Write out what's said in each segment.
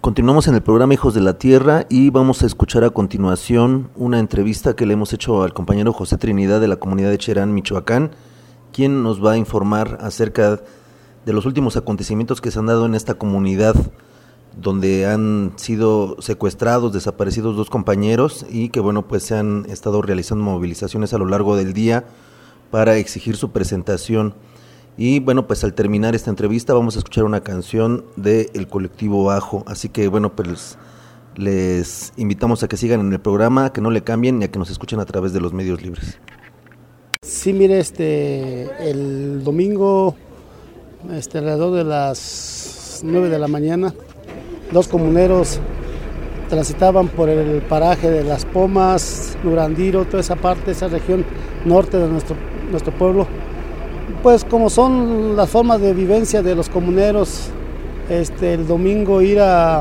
Continuamos en el programa Hijos de la Tierra y vamos a escuchar a continuación una entrevista que le hemos hecho al compañero José Trinidad de la comunidad de Cherán, Michoacán, quien nos va a informar acerca de los últimos acontecimientos que se han dado en esta comunidad, donde han sido secuestrados, desaparecidos 2 compañeros y que bueno, pues se han estado realizando movilizaciones a lo largo del día para exigir su presentación. Y bueno, pues al terminar esta entrevista vamos a escuchar una canción del colectivo Ajo, así que bueno, pues les invitamos a que sigan en el programa, que no le cambien y a que nos escuchen a través de los medios libres. Sí, mire, el domingo, alrededor de las 9 de la mañana, 2 comuneros transitaban por el paraje de Las Pomas, Nurandiro, toda esa parte, esa región norte de nuestro pueblo. Pues como son las formas de vivencia de los comuneros, el domingo ir a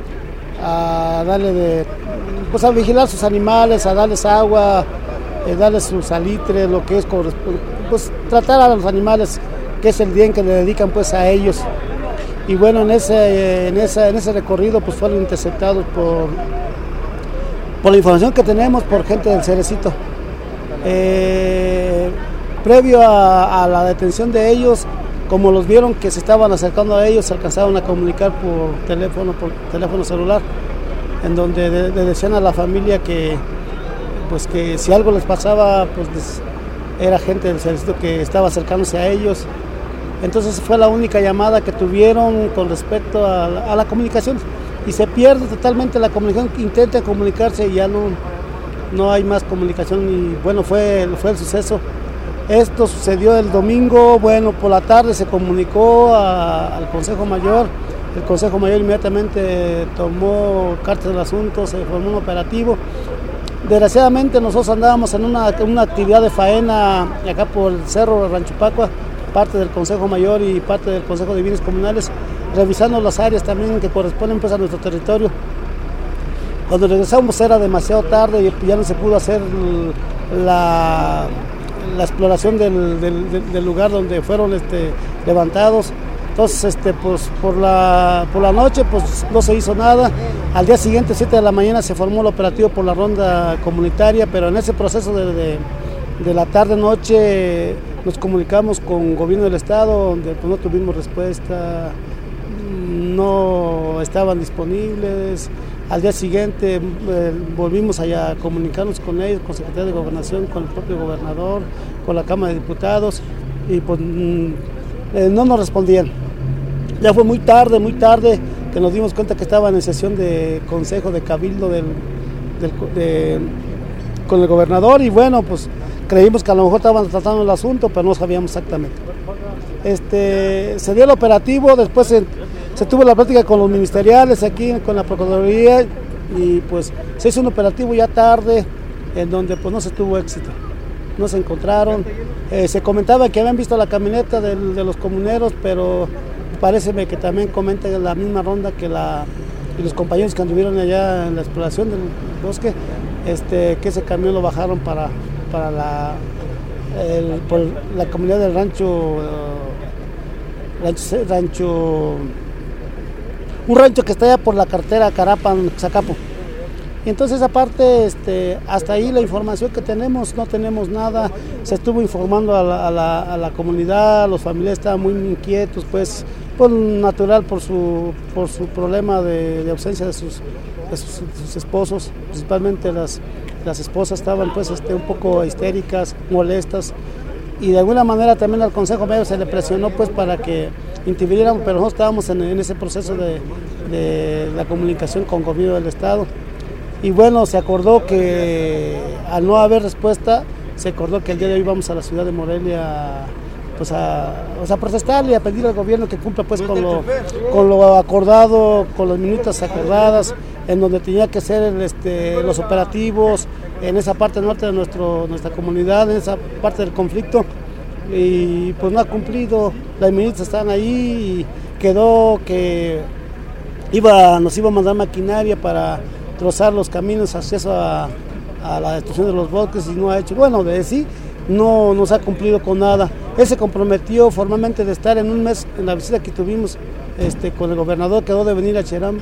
darle pues a vigilar sus animales, a darles agua, darles su salitre, lo que es pues tratar a los animales, que es el día en que le dedican pues a ellos. Y bueno, en ese recorrido pues fueron interceptados por la información que tenemos por gente del Cerecito. Previo a la detención de ellos, como los vieron que se estaban acercando a ellos, se alcanzaron a comunicar por teléfono celular, en donde le decían a la familia que si algo les pasaba, pues era gente del Cerecito que estaba acercándose a ellos. Entonces fue la única llamada que tuvieron con respecto a la comunicación, y se pierde totalmente la comunicación. Intentan comunicarse y ya no hay más comunicación, y bueno, fue el suceso. Esto sucedió el domingo, bueno, por la tarde se comunicó al Consejo Mayor. El Consejo Mayor inmediatamente tomó cartas del asunto, se formó un operativo. Desgraciadamente nosotros andábamos en una actividad de faena acá por el cerro de Rancho Pacua, parte del Consejo Mayor y parte del Consejo de Bienes Comunales, revisando las áreas también que corresponden pues a nuestro territorio. Cuando regresamos era demasiado tarde y ya no se pudo hacer la exploración del lugar donde fueron levantados. Entonces pues por la noche pues no se hizo nada. Al día siguiente, 7 de la mañana, se formó el operativo por la ronda comunitaria, pero en ese proceso de la tarde-noche nos comunicamos con el gobierno del estado, donde pues no tuvimos respuesta, no estaban disponibles. Al día siguiente volvimos allá a comunicarnos con ellos, con Secretaría de Gobernación, con el propio gobernador, con la Cámara de Diputados, y pues no nos respondían. Ya fue muy tarde que nos dimos cuenta que estaban en sesión de consejo de cabildo con el gobernador, y bueno, pues creímos que a lo mejor estaban tratando el asunto, pero no sabíamos exactamente. Se dio el operativo, después se tuvo la plática con los ministeriales aquí, con la Procuraduría, y pues se hizo un operativo ya tarde, en donde pues no se tuvo éxito, no se encontraron. Se comentaba que habían visto la camioneta de los comuneros, pero parece que también comentan en la misma ronda que los compañeros que anduvieron allá en la exploración del bosque, que ese camión lo bajaron para por la comunidad del un rancho que está allá por la carretera Carapan-Zacapo. Y entonces aparte, hasta ahí la información que tenemos, no tenemos nada. Se estuvo informando a la comunidad, los familiares estaban muy inquietos, pues natural por su problema de ausencia de sus esposos, principalmente las esposas estaban pues un poco histéricas, molestas, y de alguna manera también al Consejo Medio se le presionó pues para que interviniéramos, pero nosotros estábamos en ese proceso de la comunicación con el gobierno del estado. Y bueno, se acordó que al no haber respuesta, se acordó que el día de hoy vamos a la ciudad de Morelia pues a protestarle y a pedir al gobierno que cumpla pues con lo acordado, con las minutas acordadas, en donde tenía que ser los operativos en esa parte norte de nuestra comunidad, en esa parte del conflicto, y pues no ha cumplido. Las minutas están ahí y quedó que nos iba a mandar maquinaria para trozar los caminos, acceso a la destrucción de los bosques, y no ha hecho. Bueno, de sí, no nos ha cumplido con nada. Él se comprometió formalmente de estar en un mes en la visita que tuvimos con el gobernador, quedó de venir a Cherán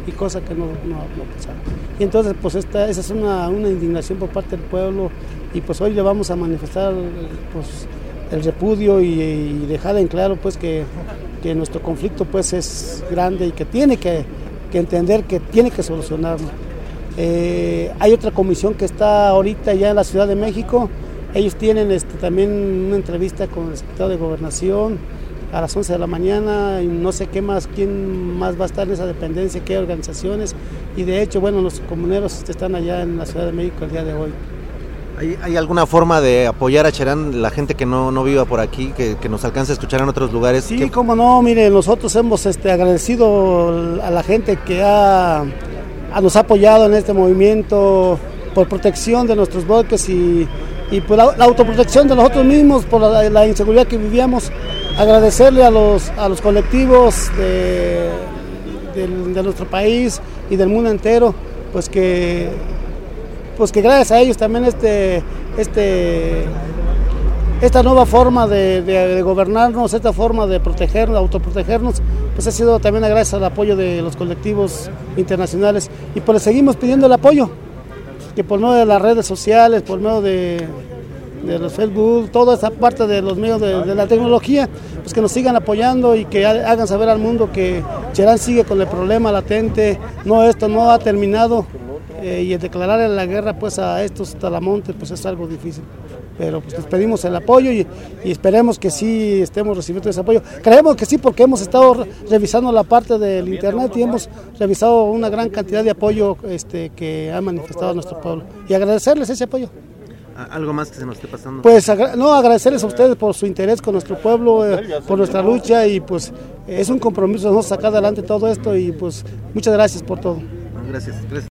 y cosa que no pasaba. Y entonces pues esa es una indignación por parte del pueblo, y pues hoy le vamos a manifestar pues el repudio y dejar en claro pues que nuestro conflicto pues es grande y que tiene que entender que tiene que solucionarlo. Hay otra comisión que está ahorita ya en la Ciudad de México. Ellos tienen también una entrevista con el secretario de Gobernación a las 11 de la mañana, y no sé quién más va a estar en esa dependencia, qué organizaciones, y de hecho, bueno, los comuneros están allá en la Ciudad de México el día de hoy. ¿Hay alguna forma de apoyar a Cherán, la gente que no viva por aquí, que nos alcance a escuchar en otros lugares? Sí, cómo no, mire, nosotros hemos agradecido a la gente que nos ha apoyado en este movimiento por protección de nuestros bosques y por la autoprotección de nosotros mismos, por la inseguridad que vivíamos. Agradecerle a los colectivos de nuestro país y del mundo entero, pues que gracias a ellos también esta nueva forma de gobernarnos, esta forma de protegernos, autoprotegernos, pues ha sido también gracias al apoyo de los colectivos internacionales, y pues les seguimos pidiendo el apoyo, que por medio de las redes sociales, por medio de los Facebook, toda esa parte de los medios de la tecnología, pues que nos sigan apoyando y que hagan saber al mundo que Cherán sigue con el problema latente, esto no ha terminado, y el declarar la guerra pues a estos talamontes pues es algo difícil, pero pues les pedimos el apoyo y esperemos que sí estemos recibiendo ese apoyo. Creemos que sí, porque hemos estado revisando la parte del internet y hemos revisado una gran cantidad de apoyo que ha manifestado nuestro pueblo, y agradecerles ese apoyo. ¿Algo más que se nos esté pasando? Pues agradecerles a ustedes por su interés con nuestro pueblo, por nuestra lucha, y pues es un compromiso de sacar adelante todo esto, y pues muchas gracias por todo. Gracias.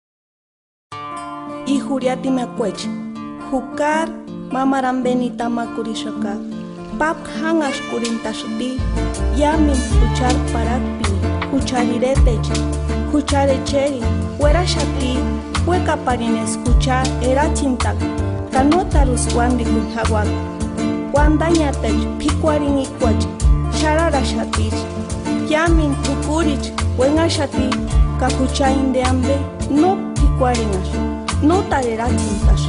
Y Juriati Macuech, Jucar, Mamaran Benita Makurishaka, Pap Hangash Kurintashti, Yamin Juchar Parakpi, Juchariretech, Jucharecheri, Huerashati, Hueca Parin escuchar, era Chintak, Canotarus Wandi Kunjawak, Wandañatech, Pikuarin Iquach, Shararashatich, Yamin Tukurich, Buenashati, Kakuchain de Ambe, no Pikuarinash, no Tarera Chintash.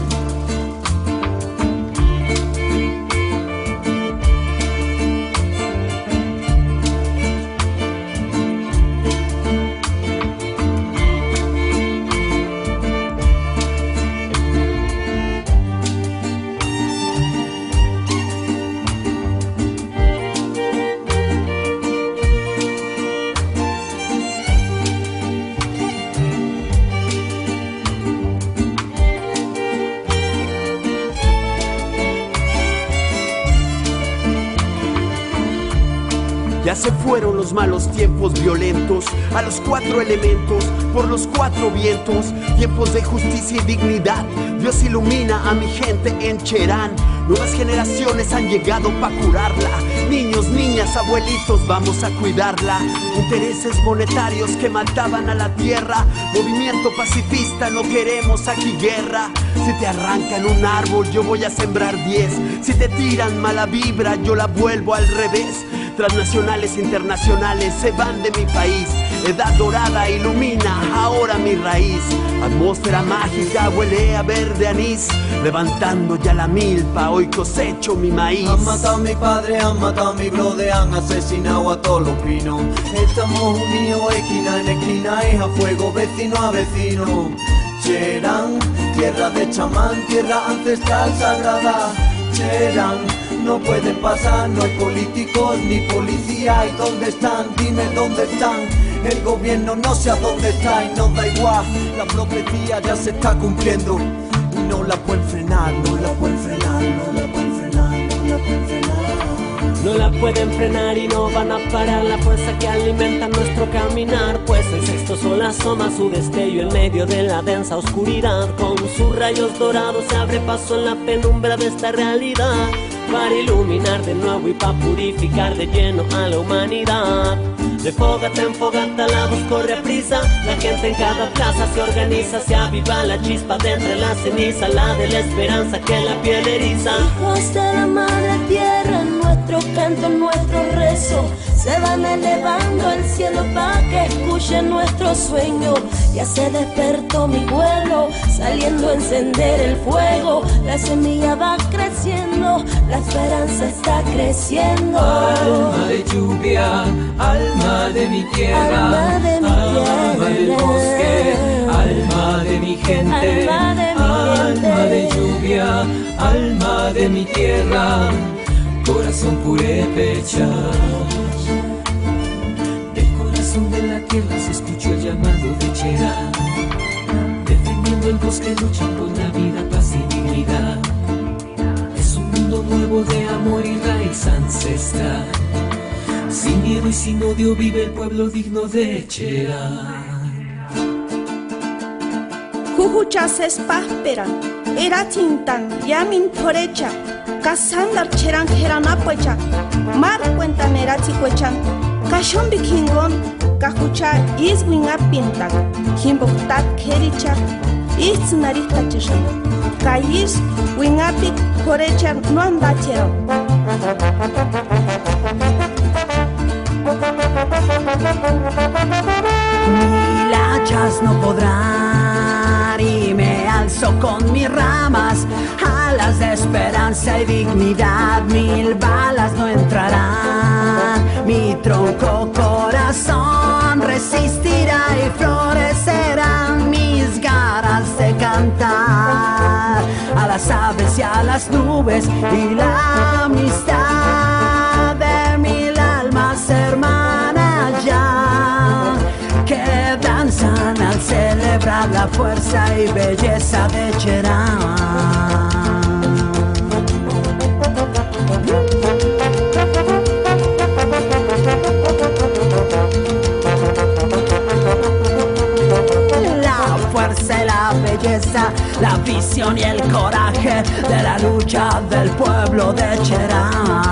Ya se fueron los malos tiempos violentos, a los 4 elementos, por los 4 vientos, tiempos de justicia y dignidad. Dios ilumina a mi gente en Cherán. Nuevas generaciones han llegado para curarla. Niños, niñas, abuelitos, vamos a cuidarla. Intereses monetarios que mataban a la tierra. Movimiento pacifista, no queremos aquí guerra. Si te arrancan un árbol, yo voy a sembrar 10. Si te tiran mala vibra, yo la vuelvo al revés. Transnacionales, internacionales se van de mi país. Edad dorada ilumina ahora mi raíz. Atmósfera mágica huele a verde anís. Levantando ya la milpa, hoy cosecho mi maíz. Han matado a mi padre, han matado a mi brother, han asesinado a todos los pinos. Estamos unidos esquina en esquina, es a fuego, vecino a vecino. Cherán, tierra de chamán, tierra ancestral sagrada. Cherán, no pueden pasar, no hay políticos ni policía. ¿Y dónde están? Dime dónde están. El gobierno no sé a dónde está y nos da igual. La profecía ya se está cumpliendo y no la pueden frenar, no la pueden frenar, no la pueden frenar, no la pueden frenar. No la pueden frenar y no van a parar la fuerza que alimenta nuestro caminar. Pues el sexto sol asoma su destello en medio de la densa oscuridad. Con sus rayos dorados se abre paso en la penumbra de esta realidad, para iluminar de nuevo y para purificar de lleno a la humanidad. De fogata en fogata la voz corre a prisa, la gente en cada plaza se organiza, se aviva la chispa de entre la ceniza, la de la esperanza que la piel eriza. Hijos de la madre tierra, nuestro canto, nuestro rezo, se van elevando al cielo para que escuche noche nuestro sueño, ya se despertó mi pueblo, saliendo a encender el fuego. La semilla va creciendo, la esperanza está creciendo. Alma de lluvia, alma de mi tierra, alma de mi alma del bosque, alma de mi gente, alma de mi gente. Alma de lluvia, alma de mi tierra, corazón purépecha. Del corazón de la tierra se escuchó el llamado de Cherán, defendiendo el bosque, luchan por la vida, paz y dignidad. Es un mundo nuevo de amor y raíz ancestral. Sin miedo y sin odio vive el pueblo digno de Cherán. Jujuchas espasperan, era tintan, yamin torecha, casandar cheran jeranapuecha, mar cuentan era ticuechan, cachon bikingon, cajucha iswin apintan, himboktat kericha, isnarita chishan, kayis winapik torecha no andachero. Mil hachas no podrán y me alzo con mis ramas, alas de esperanza y dignidad. Mil balas no entrarán, mi tronco corazón resistirá y florecerán mis ganas de cantar a las aves y a las nubes y la amistad de mil almas hermanas ya, que danzan al celebrar la fuerza y belleza de Cherán. La fuerza y la belleza, la visión y el coraje de la lucha del pueblo de Cherán.